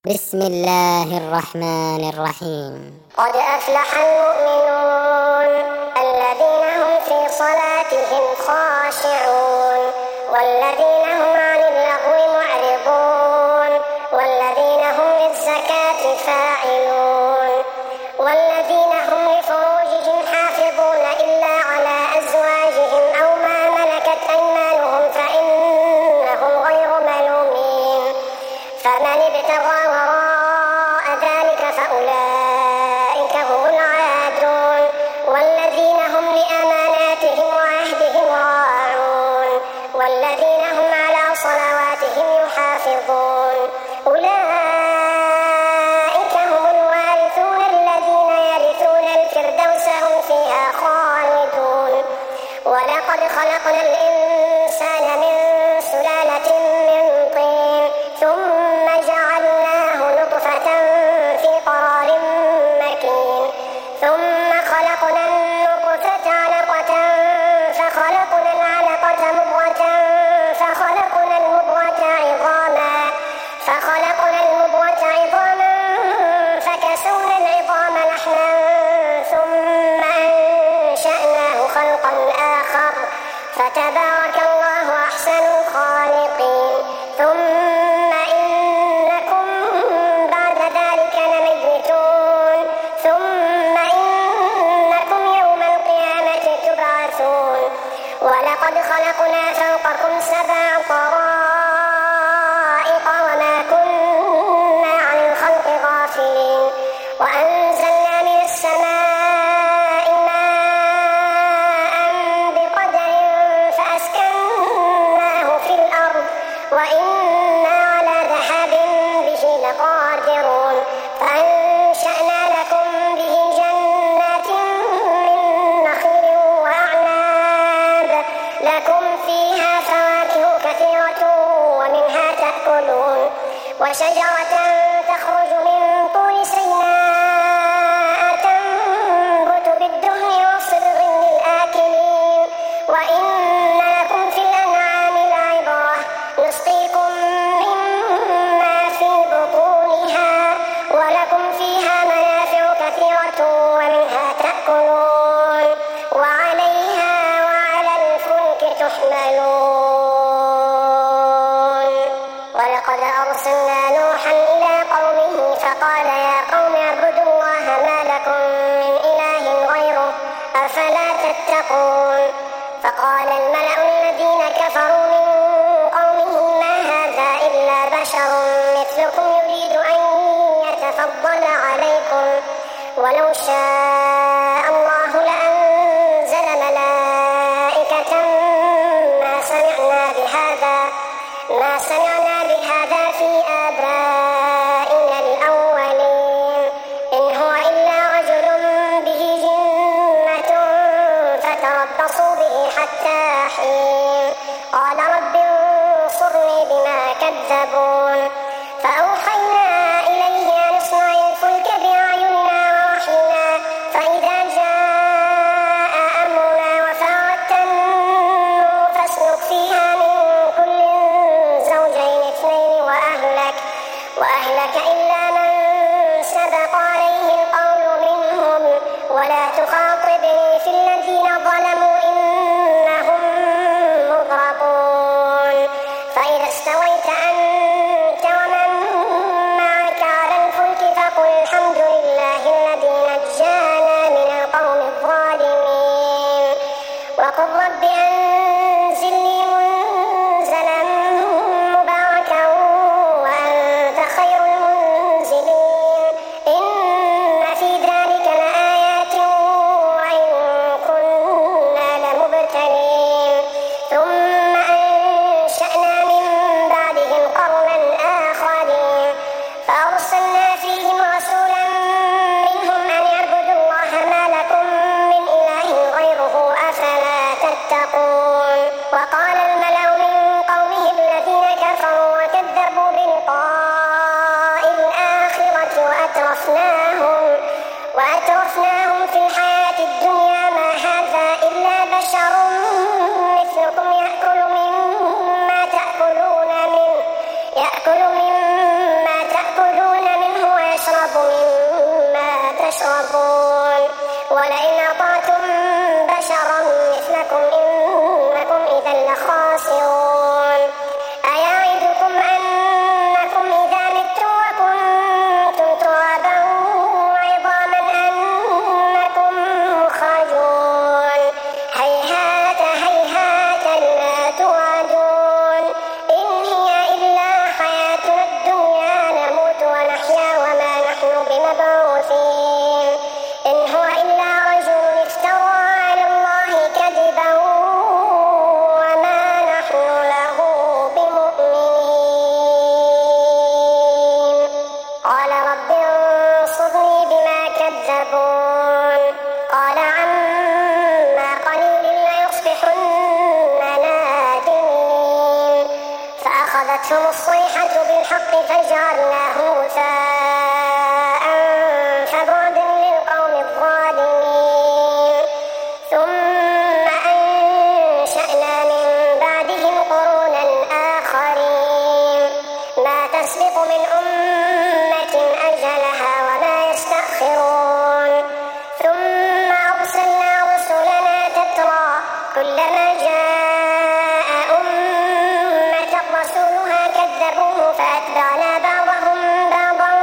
بسم الله الرحمن الرحيم. قد أفلح المؤمنون الذين هم في صلاتهم خاشعون والذين هم عن اللغو معرضون والذين هم للزكاة فاعلون والذين هم لفروجهم حافظون إلا على أزواجهم أو ما ملكت أيمانهم فإنهم غير ملومين فمن ابتغى وراء ذلك فأولئك هم العادون والذين هم لأماناتهم وعهدهم راعون والذين هم على صلواتهم يحافظون أولئك هم الوارثون الذين يرثون الفردوس هم فيها خالدون. ولقد خلقنا الإنسان من سلالة من طين ثم جعلناه نطفة في قرار مكين ثم خلقنا النطفة علقة فخلقنا العلقة مضغة فخلقنا المضغة عظاما فكسونا العظام لحما ثم أنشأناه خلقا آخر فتبارك الله أحسن الخالقين. ثم إنكم بعد ذلك لميتون ثم إنكم يوم القيامة تبعثون. ولقد خلقنا فوقكم 7 طرائق وما كنا عن الخلق غافلين وأنزلنا من السماء ماء بقدر فأسكناه في الأرض وإنا على ذهاب به لقادرون. فأنشأنا لكم به جنات من نخيل وأعناب لكم فيها فواكه كثيرة ومنها تأكلون وشجرة تخرج من طور سيناء تنبت بالدهن وصبغ للآكلين وإن لكم في الأنعام لعبرة نسقيكم مما في بطونها ولكم فيها منافع كثيرة ومنها تأكلون وعليها وعلى الفلك تحملون. ولقد أرسلنا نوحا إلى قومه فقال يا قوم اعبدوا الله ما لكم من إله غيره أفلا تتقون. فقال الملأ الذين كفروا من قومه ما هذا إلا بشر مثلكم يريد أن يتفضل عليكم ولو شاء الله لأنزل ملائكة ما سمعنا بهذا في آبائنا الأولين إن هو إلا رجل به جنة فتربصوا به حتى حين قال رب انصرني بما كذبون. فأوحينا إليه أن اصنع الفلك بأعيننا ووحينا فإذا جاء أمرنا وفارت النور فاسلك فيها من كل زوجين 2 وأهلك إلا من سبق عليه القول منهم ولا تخاطبني في الذين ظلموا إنهم مغرقون. فإذا استويت أنت ومن معك على الفلك فقل الحمد لله الذي نجانا من القوم الظالمين وقل رب أنزلني منزلا مباركا وأنت خير المنزلين إن في ذلك لآيات وإن كنا لمبتلين. ثم أنشأنا من بعدهم قرنا آخرين فأرسلنا فيهم رسولا منهم أن اعبدوا الله ما لكم من إله غيره أفلا تتقون. وقال الملأ من قومه الذين كفروا وكذبوا بلقاء الآخرة وأترفناهم في الحياة الدنيا ما هذا إلا بشر مثلكم يأكل مما تأكلون بمبعوثين إن هو إلا رجل افترى على الله كذبا وما نحن له بمؤمنين قال رب انصرني بما كذبون قال عما قليل ليصبحن نادمين فأخذتهم الصيحة بالحق فجعلناهم غثاء فبعدا للقوم الظالمين ثم أنشأنا من بعدهم قرونا آخرين ما تسبق من أمة أجلها وما يستأخرون ثم أرسلنا رسلنا تترى كلما جاء أمة رسولها كذبوه فأتبعنا بعضهم بعضا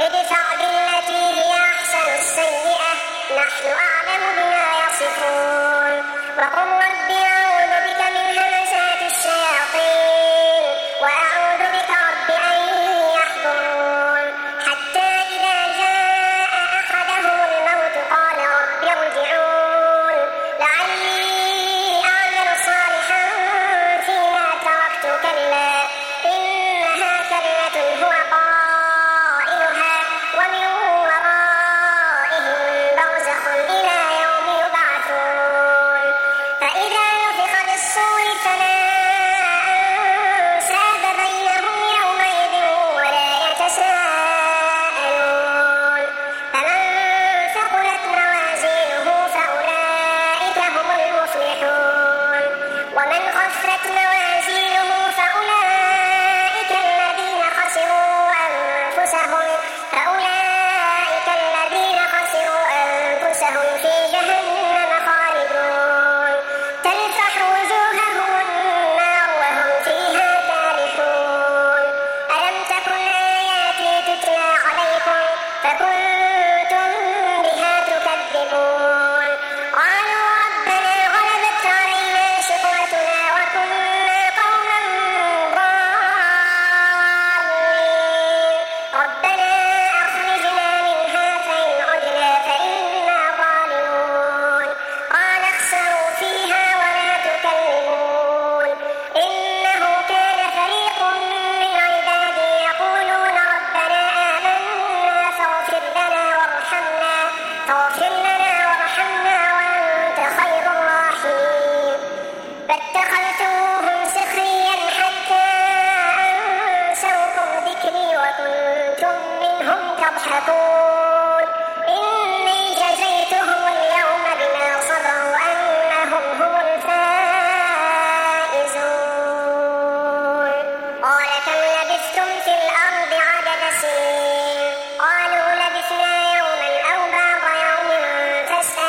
ادفع بالتي هي أحسن السيئة نحن أعلم بما يصفون وقل رب أعوذ بك من همزات الشياطين وأعوذ بك رب أن يحضرون حتى إذا جاء أحدهم الموت قال رب ارجعون لعلي أعمل صالحا فيما تركت كلا إنها كلمة هو قائلها ومن ورائهم برزخ إلى يوم يبعثون فإذا نفخ بالصور فلا أنساب بينهم يومئذ ولا يتساءلون فمن ثقلت موازينه فأولئك هم المفلحون ومن خفت موازينه فأولئك الذين خسروا أنفسهم في جهنم خالدون تلفح وجوههم النار وهم فيها كالحون ألم تكن آياتي تتلى عليكم فكنتم بها تكذبون قالوا ربنا غلبت علينا شقوتنا وكنا قوما ضالين ربنا أخرجنا منها فإن عدنا فإنا ظالمون قال اخسروا فيها ولا تكلمون إنه كان فريق من عبادي يقولون ربنا آمنا فاغفر لنا وارحمنا وأنت خير الراحمين فاتخذتموهم سخريا حتى أنسوكم ذكري وكنتم منهم تضحكون إني جزيتهم اليوم بما صبروا أنهم هم الفائزون قال كم لبثتم في الأرض عدد سنين قالوا لبثنا يوما أو بعض يوم فاسأل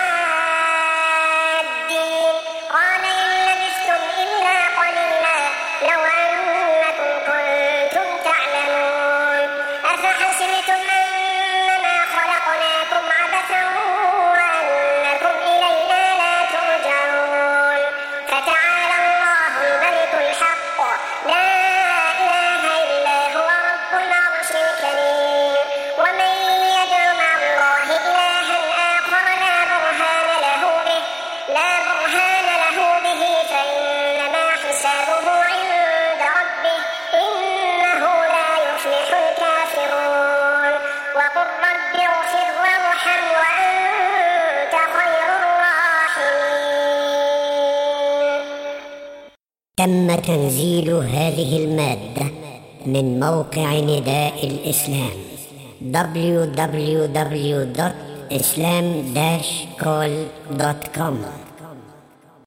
العادين قال إن لبثتم إلا قليلا لو أنكم كنتم تعلمون أفحسبتم أنما خلقناكم عبثا وأنكم إلينا لا ترجعون فتعالى الله الملك الحق لا إله إلا هو رب العرش الكريم ومن يدع مع الله إلها آخر لا برهان له به فإنما حسابه عند ربه إنه لا يفلح الكافرون وقل رب اغفر وارحم وأنت خير الراحمين. تم تنزيل هذه المادة من موقع نداء الإسلام www.islam-call.com